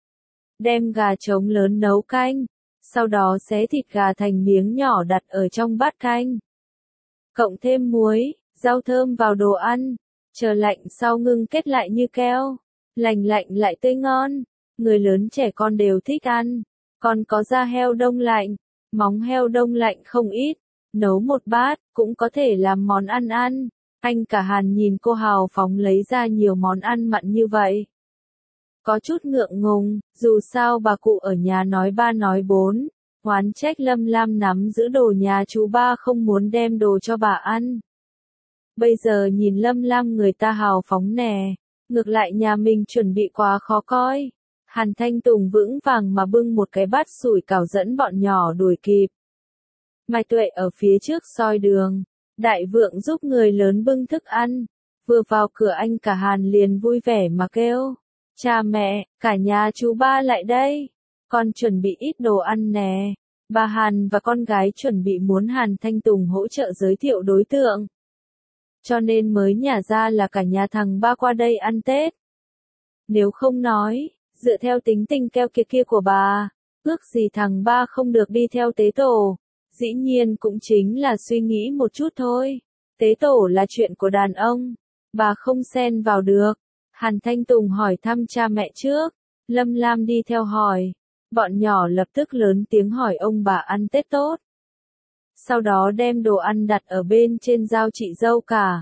Đem gà trống lớn nấu canh, sau đó xé thịt gà thành miếng nhỏ đặt ở trong bát canh. Cộng thêm muối, rau thơm vào đồ ăn, chờ lạnh sau ngưng kết lại như keo, lành lạnh lại tươi ngon. Người lớn trẻ con đều thích ăn, còn có da heo đông lạnh, móng heo đông lạnh không ít, nấu một bát, cũng có thể làm món ăn ăn. Anh Cả Hàn nhìn cô hào phóng lấy ra nhiều món ăn mặn như vậy. Có chút ngượng ngùng, dù sao bà cụ ở nhà nói ba nói bốn, oán trách Lâm Lam nắm giữ đồ nhà chú ba không muốn đem đồ cho bà ăn. Bây giờ nhìn Lâm Lam người ta hào phóng nè, ngược lại nhà mình chuẩn bị quá khó coi. Hàn Thanh Tùng vững vàng mà bưng một cái bát sủi cảo dẫn bọn nhỏ đuổi kịp. Mai Tuệ ở phía trước soi đường, Đại Vượng giúp người lớn bưng thức ăn. Vừa vào cửa anh Cả Hàn liền vui vẻ mà kêu, cha mẹ, cả nhà chú ba lại đây, con chuẩn bị ít đồ ăn nè. Bà Hàn và con gái chuẩn bị muốn Hàn Thanh Tùng hỗ trợ giới thiệu đối tượng, cho nên mới nhả ra là cả nhà thằng ba qua đây ăn Tết. Nếu không nói, dựa theo tính tình keo kiệt kia của bà, ước gì thằng ba không được đi theo tế tổ. Dĩ nhiên cũng chính là suy nghĩ một chút thôi. Tế tổ là chuyện của đàn ông, bà không xen vào được. Hàn Thanh Tùng hỏi thăm cha mẹ trước, Lâm Lam đi theo hỏi. Bọn nhỏ lập tức lớn tiếng hỏi ông bà ăn Tết tốt. Sau đó đem đồ ăn đặt ở bên trên giao chị dâu cả.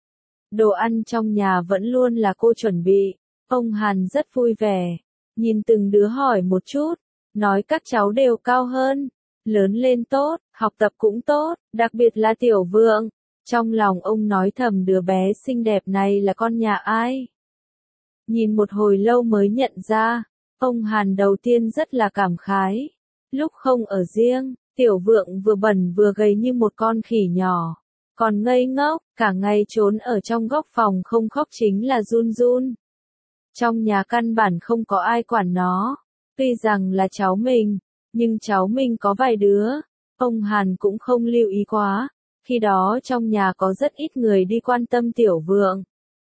Đồ ăn trong nhà vẫn luôn là cô chuẩn bị. Ông Hàn rất vui vẻ, nhìn từng đứa hỏi một chút, nói các cháu đều cao hơn, lớn lên tốt, học tập cũng tốt, đặc biệt là Tiểu Vượng. Trong lòng ông nói thầm đứa bé xinh đẹp này là con nhà ai. Nhìn một hồi lâu mới nhận ra, ông Hàn đầu tiên rất là cảm khái. Lúc không ở riêng, Tiểu Vượng vừa bẩn vừa gầy như một con khỉ nhỏ, còn ngây ngốc, cả ngày trốn ở trong góc phòng không khóc chính là run run. Trong nhà căn bản không có ai quản nó, tuy rằng là cháu mình, nhưng cháu mình có vài đứa, ông Hàn cũng không lưu ý quá, khi đó trong nhà có rất ít người đi quan tâm Tiểu Vượng.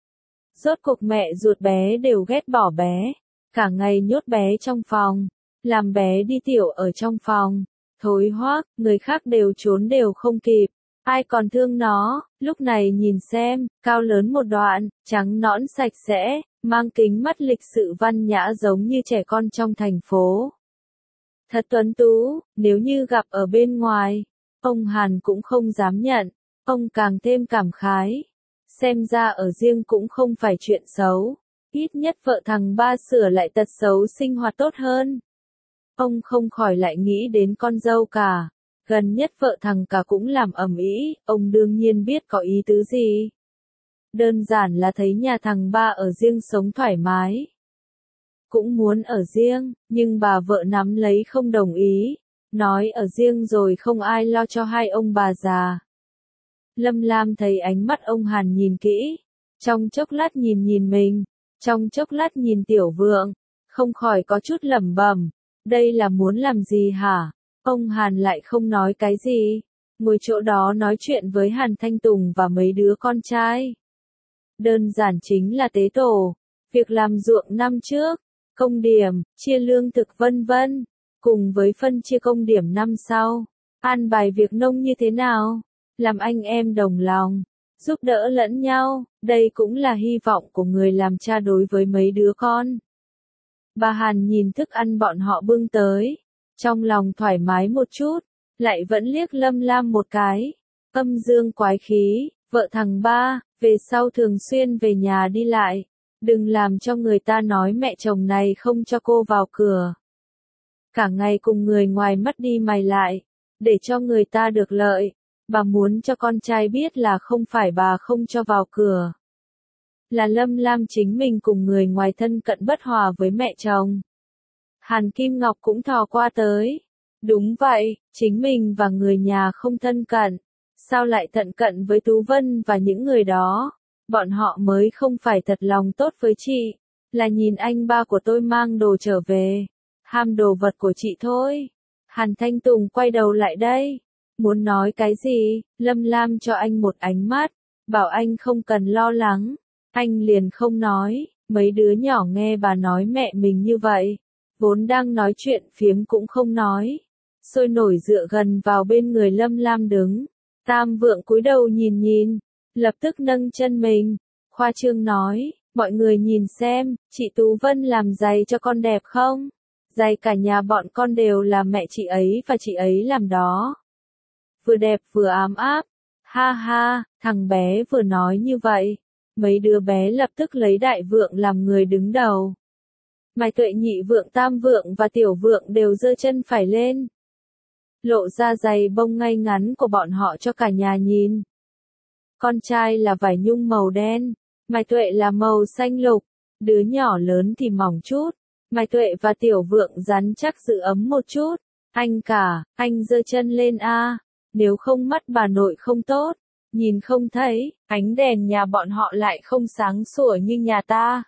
Rốt cuộc mẹ ruột bé đều ghét bỏ bé, cả ngày nhốt bé trong phòng, làm bé đi tiểu ở trong phòng, thối hoác, người khác đều trốn đều không kịp, ai còn thương nó. Lúc này nhìn xem, cao lớn một đoạn, trắng nõn sạch sẽ, mang kính mắt lịch sự văn nhã giống như trẻ con trong thành phố. Thật tuấn tú, nếu như gặp ở bên ngoài, ông Hàn cũng không dám nhận, ông càng thêm cảm khái. Xem ra ở riêng cũng không phải chuyện xấu, ít nhất vợ thằng ba sửa lại tật xấu sinh hoạt tốt hơn. Ông không khỏi lại nghĩ đến con dâu cả, gần nhất vợ thằng cả cũng làm ầm ĩ, ông đương nhiên biết có ý tứ gì. Đơn giản là thấy nhà thằng ba ở riêng sống thoải mái. Cũng muốn ở riêng, nhưng bà vợ nắm lấy không đồng ý, nói ở riêng rồi không ai lo cho hai ông bà già. Lâm Lam thấy ánh mắt ông Hàn nhìn kỹ, trong chốc lát nhìn nhìn mình, trong chốc lát nhìn Tiểu Vượng, không khỏi có chút lẩm bẩm, đây là muốn làm gì hả? Ông Hàn lại không nói cái gì, ngồi chỗ đó nói chuyện với Hàn Thanh Tùng và mấy đứa con trai. Đơn giản chính là tế tổ, việc làm ruộng năm trước, công điểm, chia lương thực vân vân, cùng với phân chia công điểm năm sau, an bài việc nông như thế nào, làm anh em đồng lòng, giúp đỡ lẫn nhau, đây cũng là hy vọng của người làm cha đối với mấy đứa con. Bà Hàn nhìn thức ăn bọn họ bưng tới, trong lòng thoải mái một chút, lại vẫn liếc Lâm Lam một cái, âm dương quái khí, vợ thằng ba, về sau thường xuyên về nhà đi lại, đừng làm cho người ta nói mẹ chồng này không cho cô vào cửa. Cả ngày cùng người ngoài mất đi mày lại, để cho người ta được lợi, bà muốn cho con trai biết là không phải bà không cho vào cửa. Là Lâm Lam chính mình cùng người ngoài thân cận bất hòa với mẹ chồng. Hàn Kim Ngọc cũng thò qua tới. Đúng vậy, chính mình và người nhà không thân cận. Sao lại thận cận với Tú Vân và những người đó? Bọn họ mới không phải thật lòng tốt với chị. Là nhìn anh ba của tôi mang đồ trở về. Ham đồ vật của chị thôi. Hàn Thanh Tùng quay đầu lại đây. Muốn nói cái gì, Lâm Lam cho anh một ánh mắt, bảo anh không cần lo lắng. Anh liền không nói, mấy đứa nhỏ nghe bà nói mẹ mình như vậy. Vốn đang nói chuyện phiếm cũng không nói. Sôi nổi dựa gần vào bên người Lâm Lam đứng. Tam Vượng cúi đầu nhìn nhìn, lập tức nâng chân mình. Khoa trương nói, mọi người nhìn xem, chị Tú Vân làm giày cho con đẹp không? Giày cả nhà bọn con đều là mẹ chị ấy và chị ấy làm đó. Vừa đẹp vừa ấm áp. Ha ha, thằng bé vừa nói như vậy. Mấy đứa bé lập tức lấy Đại Vượng làm người đứng đầu. Mai Tuệ, Nhị Vượng, Tam Vượng và Tiểu Vượng đều giơ chân phải lên. Lộ ra giày bông ngay ngắn của bọn họ cho cả nhà nhìn. Con trai là vải nhung màu đen, Mai Tuệ là màu xanh lục, đứa nhỏ lớn thì mỏng chút. Mai Tuệ và Tiểu Vượng rắn chắc giữ ấm một chút. Anh cả, anh giơ chân lên a, nếu không mắt bà nội không tốt, nhìn không thấy, ánh đèn nhà bọn họ lại không sáng sủa như nhà ta.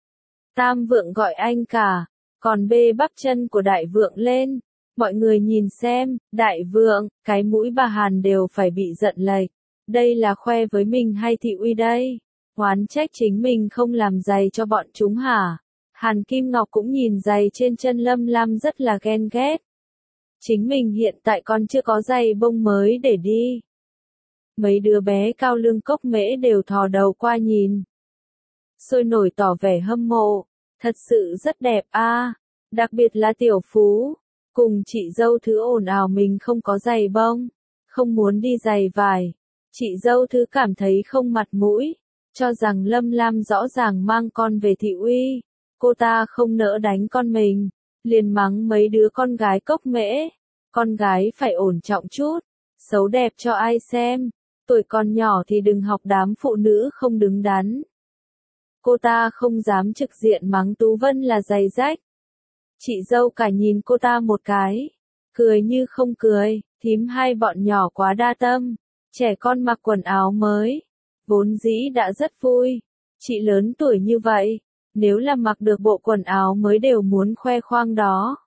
Tam Vượng gọi anh cả, còn bê bắp chân của Đại Vượng lên. Mọi người nhìn xem, Đại Vượng, cái mũi bà Hàn đều phải bị giận lệch. Đây là khoe với mình hay thị uy đây? Oán trách chính mình không làm giày cho bọn chúng hả? Hàn Kim Ngọc cũng nhìn giày trên chân Lâm Lam rất là ghen ghét. Chính mình hiện tại còn chưa có giày bông mới để đi. Mấy đứa bé cao lương cốc mễ đều thò đầu qua nhìn. Sôi nổi tỏ vẻ hâm mộ. Thật sự rất đẹp a, đặc biệt là Tiểu Phú. Cùng chị dâu Thứ ồn ào mình không có giày bông, không muốn đi giày vải. Chị dâu Thứ cảm thấy không mặt mũi, cho rằng Lâm Lam rõ ràng mang con về thị uy. Cô ta không nỡ đánh con mình, liền mắng mấy đứa con gái cốc mễ. Con gái phải ổn trọng chút, xấu đẹp cho ai xem. Tuổi còn nhỏ thì đừng học đám phụ nữ không đứng đắn. Cô ta không dám trực diện mắng Tú Vân là giày rách. Chị dâu cả nhìn cô ta một cái, cười như không cười, thím hai bọn nhỏ quá đa tâm. Trẻ con mặc quần áo mới, vốn dĩ đã rất vui. Chị lớn tuổi như vậy, nếu là mặc được bộ quần áo mới đều muốn khoe khoang đó.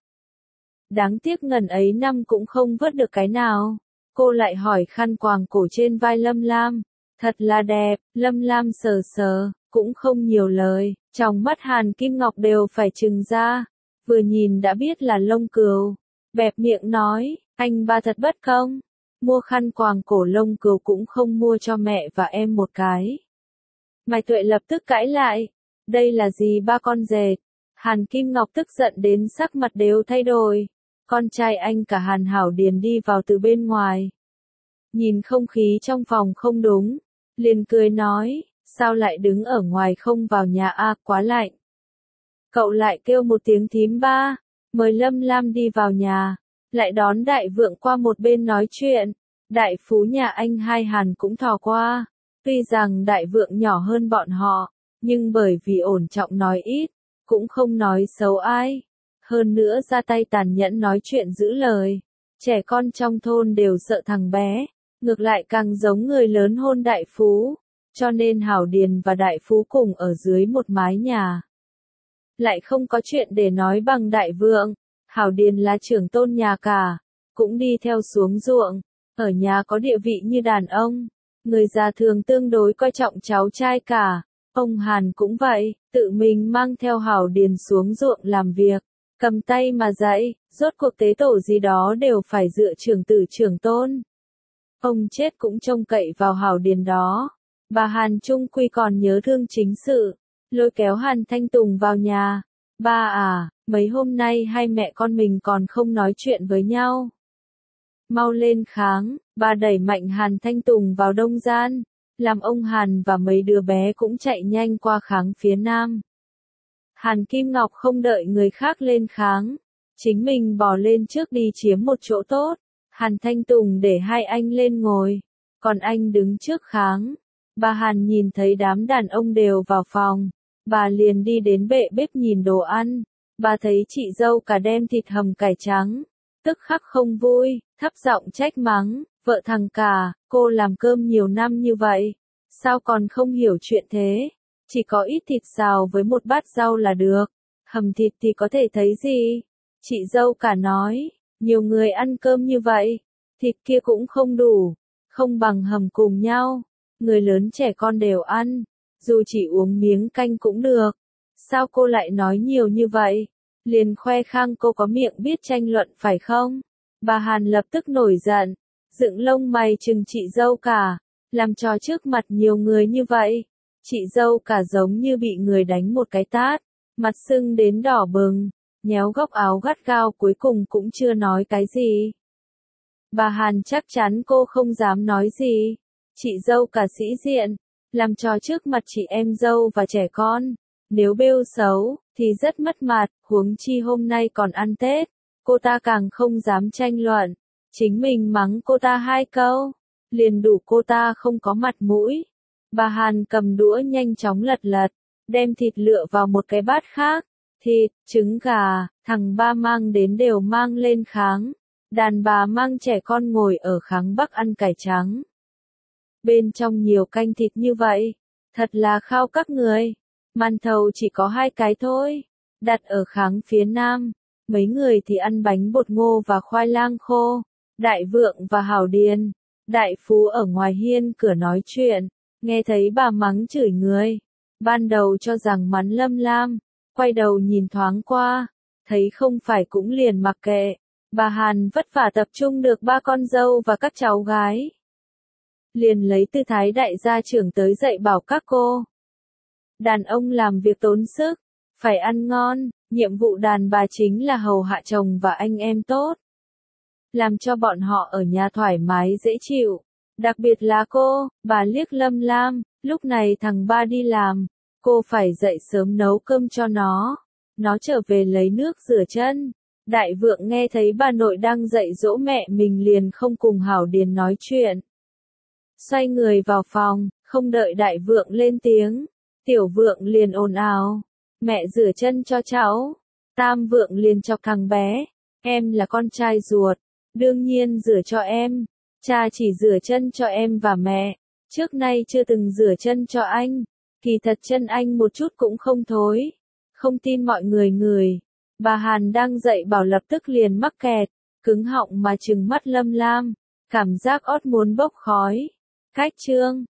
Đáng tiếc ngần ấy năm cũng không vớt được cái nào. Cô lại hỏi khăn quàng cổ trên vai Lâm Lam. Thật là đẹp, Lâm Lam sờ sờ, cũng không nhiều lời. Trong mắt Hàn Kim Ngọc đều phải trừng ra. Vừa nhìn đã biết là lông cừu. Bẹp miệng nói, anh ba thật bất công. Mua khăn quàng cổ lông cừu cũng không mua cho mẹ và em một cái. Mai Tuệ lập tức cãi lại. Đây là gì ba con dệt? Hàn Kim Ngọc tức giận đến sắc mặt đều thay đổi. Con trai anh cả Hàn Hảo Điền đi vào từ bên ngoài. Nhìn không khí trong phòng không đúng. Liền cười nói, sao lại đứng ở ngoài không vào nhà a, quá lạnh. Cậu lại kêu một tiếng thím ba, mời Lâm Lam đi vào nhà, lại đón Đại Vượng qua một bên nói chuyện. Đại Phú nhà anh hai Hàn cũng thò qua, tuy rằng Đại Vượng nhỏ hơn bọn họ, nhưng bởi vì ổn trọng nói ít, cũng không nói xấu ai. Hơn nữa ra tay tàn nhẫn nói chuyện giữ lời, trẻ con trong thôn đều sợ thằng bé, ngược lại càng giống người lớn hôn Đại Phú, cho nên Hảo Điền và Đại Phú cùng ở dưới một mái nhà. Lại không có chuyện để nói bằng Đại Vượng. Hảo Điền là trưởng tôn nhà cả, cũng đi theo xuống ruộng, ở nhà có địa vị như đàn ông. Người già thường tương đối coi trọng cháu trai cả. Ông Hàn cũng vậy, tự mình mang theo Hảo Điền xuống ruộng làm việc, cầm tay mà dạy, rốt cuộc tế tổ gì đó đều phải dựa trưởng tử trưởng tôn. Ông chết cũng trông cậy vào Hảo Điền đó. Bà Hàn trung quy còn nhớ thương chính sự, lôi kéo Hàn Thanh Tùng vào nhà. Ba à, mấy hôm nay hai mẹ con mình còn không nói chuyện với nhau. Mau lên kháng, bà đẩy mạnh Hàn Thanh Tùng vào đông gian, làm ông Hàn và mấy đứa bé cũng chạy nhanh qua kháng phía nam. Hàn Kim Ngọc không đợi người khác lên kháng, chính mình bò lên trước đi chiếm một chỗ tốt. Hàn Thanh Tùng để hai anh lên ngồi, còn anh đứng trước kháng. Bà Hàn nhìn thấy đám đàn ông đều vào phòng, bà liền đi đến bệ bếp nhìn đồ ăn. Bà thấy chị dâu cả đem thịt hầm cải trắng, tức khắc không vui, thấp giọng trách mắng, vợ thằng cả, cô làm cơm nhiều năm như vậy, sao còn không hiểu chuyện thế, chỉ có ít thịt xào với một bát rau là được, hầm thịt thì có thể thấy gì. Chị dâu cả nói, nhiều người ăn cơm như vậy, thịt kia cũng không đủ, không bằng hầm cùng nhau, người lớn trẻ con đều ăn, dù chỉ uống miếng canh cũng được. Sao cô lại nói nhiều như vậy? Liền khoe khang cô có miệng biết tranh luận phải không? Bà Hàn lập tức nổi giận, dựng lông mày chừng chị dâu cả, làm trò trước mặt nhiều người như vậy. Chị dâu cả giống như bị người đánh một cái tát, mặt sưng đến đỏ bừng, nhéo góc áo gắt gao cuối cùng cũng chưa nói cái gì. Bà Hàn chắc chắn cô không dám nói gì. Chị dâu cả sĩ diện, làm trò trước mặt chị em dâu và trẻ con. Nếu bêu xấu, thì rất mất mặt, huống chi hôm nay còn ăn Tết. Cô ta càng không dám tranh luận. Chính mình mắng cô ta hai câu, liền đủ cô ta không có mặt mũi. Bà Hàn cầm đũa nhanh chóng lật lật, đem thịt lựa vào một cái bát khác. Thịt, trứng gà, thằng ba mang đến đều mang lên kháng. Đàn bà mang trẻ con ngồi ở kháng Bắc ăn cải trắng. Bên trong nhiều canh thịt như vậy, thật là khao các người. Màn thầu chỉ có hai cái thôi, đặt ở kháng phía Nam. Mấy người thì ăn bánh bột ngô và khoai lang khô. Đại Vượng và Hảo Điền, Đại Phú ở ngoài hiên cửa nói chuyện, nghe thấy bà mắng chửi người. Ban đầu cho rằng mắng Lâm Lam, quay đầu nhìn thoáng qua, thấy không phải cũng liền mặc kệ. Bà Hàn vất vả tập trung được ba con dâu và các cháu gái. Liền lấy tư thái đại gia trưởng tới dạy bảo các cô. Đàn ông làm việc tốn sức, phải ăn ngon, nhiệm vụ đàn bà chính là hầu hạ chồng và anh em tốt. Làm cho bọn họ ở nhà thoải mái dễ chịu. Đặc biệt là cô, bà liếc Lâm Lam, lúc này thằng ba đi làm, cô phải dậy sớm nấu cơm cho nó. Nó trở về lấy nước rửa chân. Đại Vượng nghe thấy bà nội đang dạy dỗ mẹ mình liền không cùng Hảo Điền nói chuyện. Xoay người vào phòng, không đợi Đại Vượng lên tiếng, Tiểu Vượng liền ồn ào. Mẹ rửa chân cho cháu. Tam Vượng liền chọc thằng bé. Em là con trai ruột, đương nhiên rửa cho em. Cha chỉ rửa chân cho em và mẹ, trước nay chưa từng rửa chân cho anh. Kỳ thật chân anh một chút cũng không thối. Không tin mọi người ngửi. Bà Hàn đang dạy bảo lập tức liền mắc kẹt, cứng họng mà trừng mắt Lâm Lam, cảm giác ót muốn bốc khói. Cách chương